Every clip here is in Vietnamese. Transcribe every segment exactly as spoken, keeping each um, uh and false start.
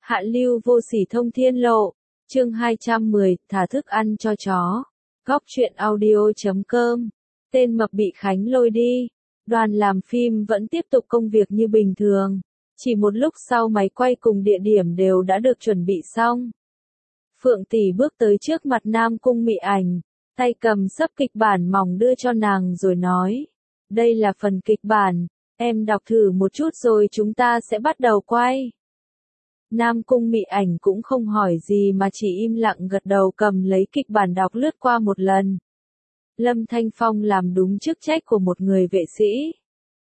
Hạ lưu vô sỉ thông thiên lộ, chương hai trăm mười, thả thức ăn cho chó. Góc truyện audio chấm com. Tên mập bị Khánh lôi đi. Đoàn làm phim vẫn tiếp tục công việc như bình thường. Chỉ một lúc sau máy quay cùng địa điểm đều đã được chuẩn bị xong. Phượng Tỷ bước tới trước mặt Nam Cung Mị Ảnh, tay cầm sấp kịch bản mỏng đưa cho nàng rồi nói. Đây là phần kịch bản, em đọc thử một chút rồi chúng ta sẽ bắt đầu quay. Nam Cung Mị Ảnh cũng không hỏi gì mà chỉ im lặng gật đầu cầm lấy kịch bản đọc lướt qua một lần. Lâm Thanh Phong làm đúng chức trách của một người vệ sĩ.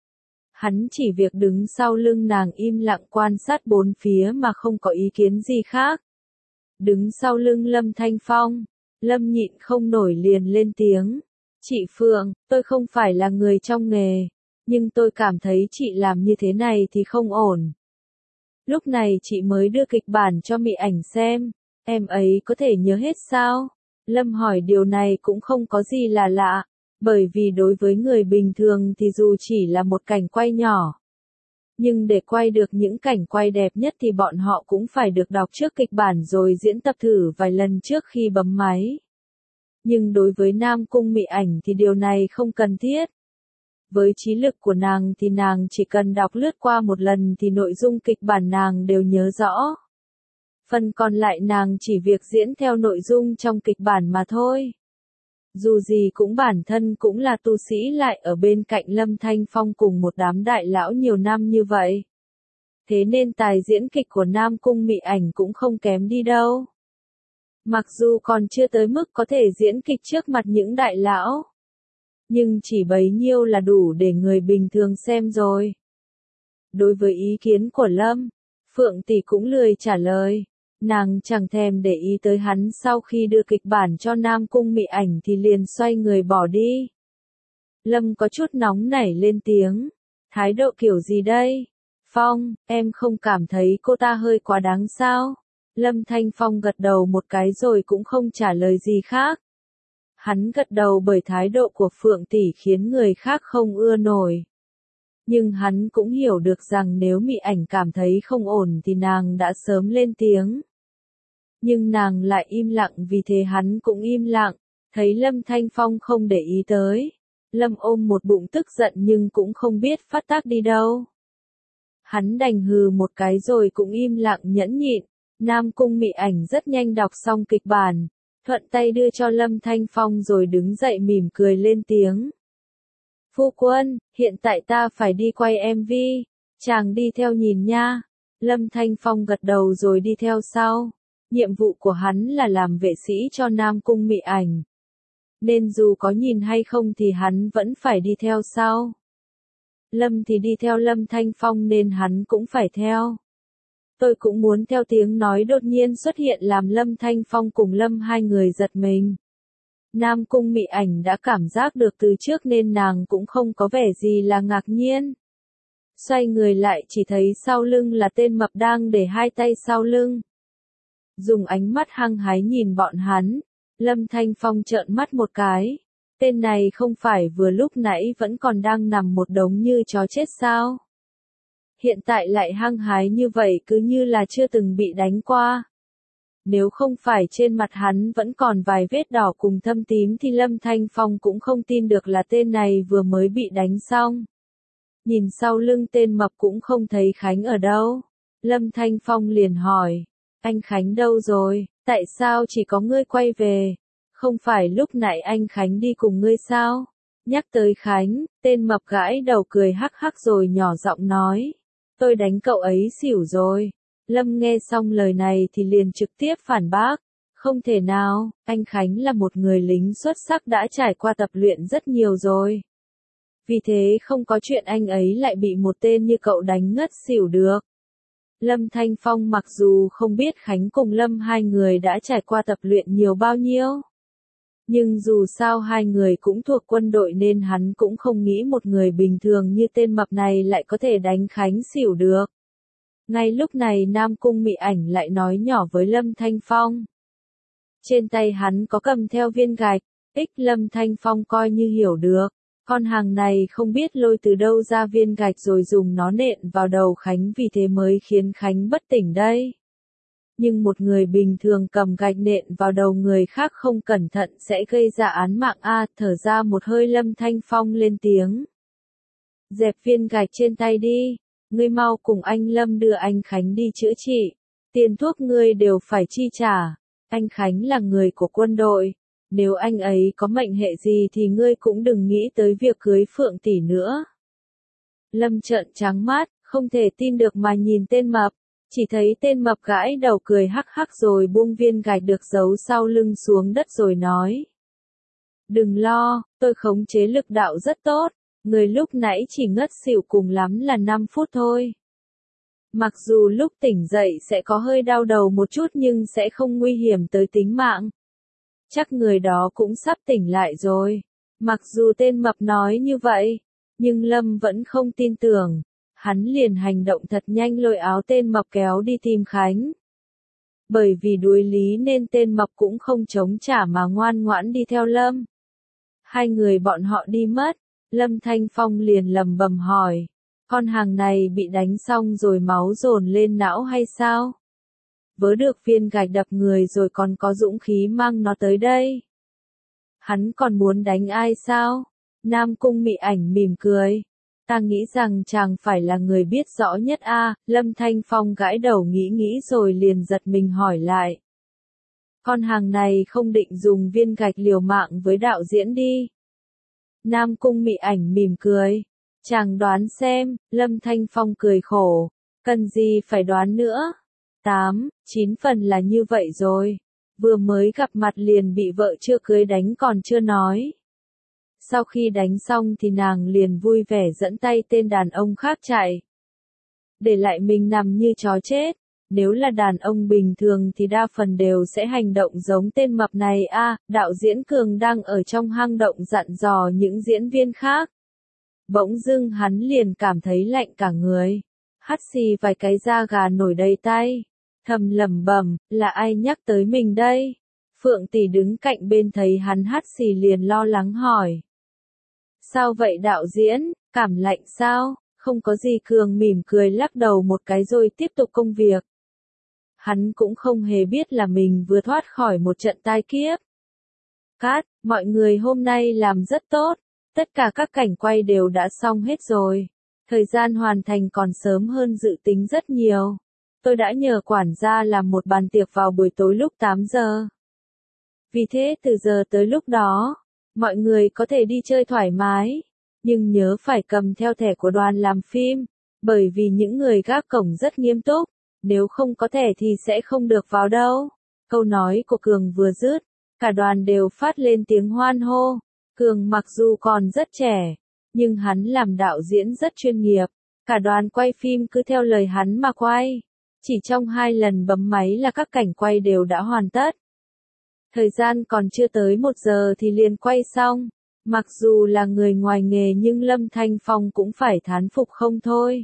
Hắn chỉ việc đứng sau lưng nàng im lặng quan sát bốn phía mà không có ý kiến gì khác. Đứng sau lưng Lâm Thanh Phong, Lâm nhịn không nổi liền lên tiếng. Chị Phượng, tôi không phải là người trong nghề, nhưng tôi cảm thấy chị làm như thế này thì không ổn. Lúc này chị mới đưa kịch bản cho Mị Ảnh xem, em ấy có thể nhớ hết sao? Lâm hỏi điều này cũng không có gì là lạ, bởi vì đối với người bình thường thì dù chỉ là một cảnh quay nhỏ, nhưng để quay được những cảnh quay đẹp nhất thì bọn họ cũng phải được đọc trước kịch bản rồi diễn tập thử vài lần trước khi bấm máy. Nhưng đối với Nam Cung Mị Ảnh thì điều này không cần thiết. Với trí lực của nàng thì nàng chỉ cần đọc lướt qua một lần thì nội dung kịch bản nàng đều nhớ rõ. Phần còn lại nàng chỉ việc diễn theo nội dung trong kịch bản mà thôi. Dù gì cũng bản thân cũng là tu sĩ lại ở bên cạnh Lâm Thanh Phong cùng một đám đại lão nhiều năm như vậy. Thế nên tài diễn kịch của Nam Cung Mị Ảnh cũng không kém đi đâu. Mặc dù còn chưa tới mức có thể diễn kịch trước mặt những đại lão, nhưng chỉ bấy nhiêu là đủ để người bình thường xem rồi. Đối với ý kiến của Lâm, Phượng Tỷ cũng lười trả lời. Nàng chẳng thèm để ý tới hắn, sau khi đưa kịch bản cho Nam Cung Mị Ảnh thì liền xoay người bỏ đi. Lâm có chút nóng nảy lên tiếng. Thái độ kiểu gì đây? Phong, em không cảm thấy cô ta hơi quá đáng sao? Lâm Thanh Phong gật đầu một cái rồi cũng không trả lời gì khác. Hắn gật đầu bởi thái độ của Phượng Tỷ khiến người khác không ưa nổi. Nhưng hắn cũng hiểu được rằng nếu Mị Ảnh cảm thấy không ổn thì nàng đã sớm lên tiếng. Nhưng nàng lại im lặng, vì thế hắn cũng im lặng. Thấy Lâm Thanh Phong không để ý tới, Lâm ôm một bụng tức giận nhưng cũng không biết phát tác đi đâu. Hắn đành hừ một cái rồi cũng im lặng nhẫn nhịn. Nam Cung Mị Ảnh rất nhanh đọc xong kịch bản, thuận tay đưa cho Lâm Thanh Phong rồi đứng dậy mỉm cười lên tiếng. Phu quân, hiện tại ta phải đi quay em vê, chàng đi theo nhìn nha. Lâm Thanh Phong gật đầu rồi đi theo sau. Nhiệm vụ của hắn là làm vệ sĩ cho Nam Cung Mị Ảnh, nên dù có nhìn hay không thì hắn vẫn phải đi theo sau. Lâm thì đi theo Lâm Thanh Phong nên hắn cũng phải theo. Tôi cũng muốn theo, tiếng nói đột nhiên xuất hiện làm Lâm Thanh Phong cùng Lâm hai người giật mình. Nam Cung Mị Ảnh đã cảm giác được từ trước nên nàng cũng không có vẻ gì là ngạc nhiên. Xoay người lại chỉ thấy sau lưng là tên mập đang để hai tay sau lưng. Dùng ánh mắt hăng hái nhìn bọn hắn, Lâm Thanh Phong trợn mắt một cái. Tên này không phải vừa lúc nãy vẫn còn đang nằm một đống như chó chết sao? Hiện tại lại hăng hái như vậy, cứ như là chưa từng bị đánh qua. Nếu không phải trên mặt hắn vẫn còn vài vết đỏ cùng thâm tím thì Lâm Thanh Phong cũng không tin được là tên này vừa mới bị đánh xong. Nhìn sau lưng tên mập cũng không thấy Khánh ở đâu. Lâm Thanh Phong liền hỏi, anh Khánh đâu rồi, tại sao chỉ có ngươi quay về? Không phải lúc nãy anh Khánh đi cùng ngươi sao? Nhắc tới Khánh, tên mập gãi đầu cười hắc hắc rồi nhỏ giọng nói, tôi đánh cậu ấy xỉu rồi. Lâm nghe xong lời này thì liền trực tiếp phản bác. Không thể nào, anh Khánh là một người lính xuất sắc đã trải qua tập luyện rất nhiều rồi. Vì thế không có chuyện anh ấy lại bị một tên như cậu đánh ngất xỉu được. Lâm Thanh Phong mặc dù không biết Khánh cùng Lâm hai người đã trải qua tập luyện nhiều bao nhiêu, nhưng dù sao hai người cũng thuộc quân đội nên hắn cũng không nghĩ một người bình thường như tên mập này lại có thể đánh Khánh xỉu được. Ngay lúc này Nam Cung Mị Ảnh lại nói nhỏ với Lâm Thanh Phong. Trên tay hắn có cầm theo viên gạch, ích Lâm Thanh Phong coi như hiểu được. Con hàng này không biết lôi từ đâu ra viên gạch rồi dùng nó nện vào đầu Khánh, vì thế mới khiến Khánh bất tỉnh đây. Nhưng một người bình thường cầm gạch nện vào đầu người khác không cẩn thận sẽ gây ra án mạng a. Thở ra một hơi Lâm Thanh Phong lên tiếng. Dẹp viên gạch trên tay đi, ngươi mau cùng anh Lâm đưa anh Khánh đi chữa trị. Tiền thuốc ngươi đều phải chi trả, anh Khánh là người của quân đội. Nếu anh ấy có mệnh hệ gì thì ngươi cũng đừng nghĩ tới việc cưới Phượng tỷ nữa. Lâm trợn trắng mắt, không thể tin được mà nhìn tên mập. Chỉ thấy tên mập gãi đầu cười hắc hắc rồi buông viên gạch được giấu sau lưng xuống đất rồi nói. Đừng lo, tôi khống chế lực đạo rất tốt, người lúc nãy chỉ ngất xỉu cùng lắm là năm phút thôi. Mặc dù lúc tỉnh dậy sẽ có hơi đau đầu một chút nhưng sẽ không nguy hiểm tới tính mạng. Chắc người đó cũng sắp tỉnh lại rồi. Mặc dù tên mập nói như vậy, nhưng Lâm vẫn không tin tưởng. Hắn liền hành động thật nhanh lôi áo tên mập kéo đi tìm Khánh. Bởi vì đuối lý nên tên mập cũng không chống trả mà ngoan ngoãn đi theo Lâm. Hai người bọn họ đi mất, Lâm Thanh Phong liền lầm bầm hỏi. Con hàng này bị đánh xong rồi máu dồn lên não hay sao? Vớ được viên gạch đập người rồi còn có dũng khí mang nó tới đây. Hắn còn muốn đánh ai sao? Nam Cung Mị Ảnh mỉm cười. Ta nghĩ rằng chàng phải là người biết rõ nhất a. À, Lâm Thanh Phong gãi đầu nghĩ nghĩ rồi liền giật mình hỏi lại. Con hàng này không định dùng viên gạch liều mạng với đạo diễn đi. Nam Cung Mị Ảnh mỉm cười. Chàng đoán xem, Lâm Thanh Phong cười khổ. Cần gì phải đoán nữa? Tám, chín phần là như vậy rồi. Vừa mới gặp mặt liền bị vợ chưa cưới đánh còn chưa nói. Sau khi đánh xong thì nàng liền vui vẻ dẫn tay tên đàn ông khác chạy. Để lại mình nằm như chó chết. Nếu là đàn ông bình thường thì đa phần đều sẽ hành động giống tên mập này a. À, đạo diễn Cường đang ở trong hang động dặn dò những diễn viên khác. Bỗng dưng hắn liền cảm thấy lạnh cả người. Hắt xì vài cái da gà nổi đầy tay. Thầm lẩm bẩm, là ai nhắc tới mình đây? Phượng tỷ đứng cạnh bên thấy hắn hắt xì liền lo lắng hỏi. Sao vậy đạo diễn, cảm lạnh sao? Không có gì. Cường mỉm cười lắc đầu một cái rồi tiếp tục công việc. Hắn cũng không hề biết là mình vừa thoát khỏi một trận tai kiếp. Cát, mọi người hôm nay làm rất tốt. Tất cả các cảnh quay đều đã xong hết rồi. Thời gian hoàn thành còn sớm hơn dự tính rất nhiều. Tôi đã nhờ quản gia làm một bàn tiệc vào buổi tối lúc tám giờ. Vì thế từ giờ tới lúc đó, mọi người có thể đi chơi thoải mái. Nhưng nhớ phải cầm theo thẻ của đoàn làm phim. Bởi vì những người gác cổng rất nghiêm túc. Nếu không có thẻ thì sẽ không được vào đâu. Câu nói của Cường vừa dứt, cả đoàn đều phát lên tiếng hoan hô. Cường mặc dù còn rất trẻ, nhưng hắn làm đạo diễn rất chuyên nghiệp. Cả đoàn quay phim cứ theo lời hắn mà quay. Chỉ trong hai lần bấm máy là các cảnh quay đều đã hoàn tất. Thời gian còn chưa tới một giờ thì liền quay xong. Mặc dù là người ngoài nghề nhưng Lâm Thanh Phong cũng phải thán phục không thôi.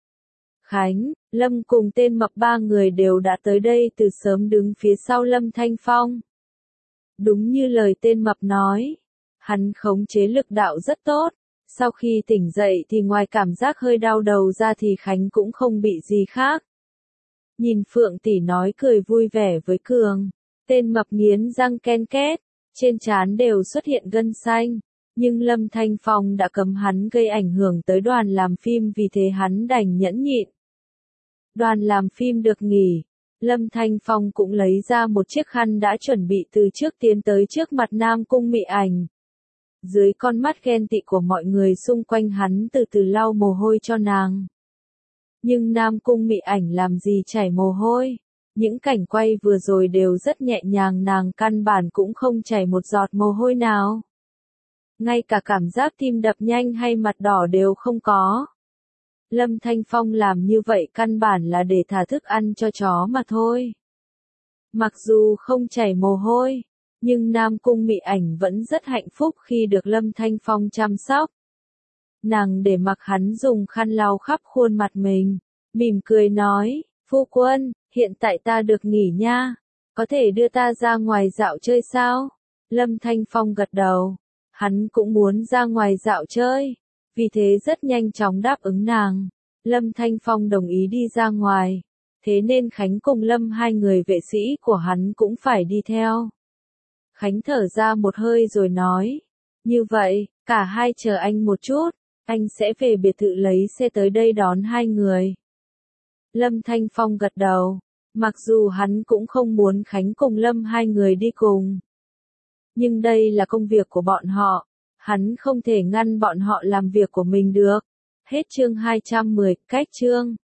Khánh, Lâm cùng tên mập ba người đều đã tới đây từ sớm đứng phía sau Lâm Thanh Phong. Đúng như lời tên mập nói. Hắn khống chế lực đạo rất tốt. Sau khi tỉnh dậy thì ngoài cảm giác hơi đau đầu ra thì Khánh cũng không bị gì khác. Nhìn Phượng tỷ nói cười vui vẻ với Cường. Tên mập nghiến răng ken két. Trên trán đều xuất hiện gân xanh. Nhưng Lâm Thanh Phong đã cấm hắn gây ảnh hưởng tới đoàn làm phim vì thế hắn đành nhẫn nhịn. Đoàn làm phim được nghỉ. Lâm Thanh Phong cũng lấy ra một chiếc khăn đã chuẩn bị từ trước tiến tới trước mặt Nam Cung Mị Ảnh. Dưới con mắt ghen tị của mọi người xung quanh hắn từ từ lau mồ hôi cho nàng. Nhưng Nam Cung Mị Ảnh làm gì chảy mồ hôi. Những cảnh quay vừa rồi đều rất nhẹ nhàng, nàng căn bản cũng không chảy một giọt mồ hôi nào. Ngay cả cảm giác tim đập nhanh hay mặt đỏ đều không có. Lâm Thanh Phong làm như vậy căn bản là để thả thức ăn cho chó mà thôi. Mặc dù không chảy mồ hôi, nhưng Nam Cung Mị Ảnh vẫn rất hạnh phúc khi được Lâm Thanh Phong chăm sóc. Nàng để mặc hắn dùng khăn lau khắp khuôn mặt mình, mỉm cười nói, phu quân, hiện tại ta được nghỉ nha, có thể đưa ta ra ngoài dạo chơi sao? Lâm Thanh Phong gật đầu, hắn cũng muốn ra ngoài dạo chơi, vì thế rất nhanh chóng đáp ứng nàng. Lâm Thanh Phong đồng ý đi ra ngoài. thế nên Khánh cùng Lâm hai người vệ sĩ của hắn cũng phải đi theo. Khánh thở ra một hơi rồi nói, như vậy, cả hai chờ anh một chút, anh sẽ về biệt thự lấy xe tới đây đón hai người. Lâm Thanh Phong gật đầu, mặc dù hắn cũng không muốn Khánh cùng Lâm hai người đi cùng. Nhưng đây là công việc của bọn họ, hắn không thể ngăn bọn họ làm việc của mình được. Hết chương hai trăm mười, cách chương.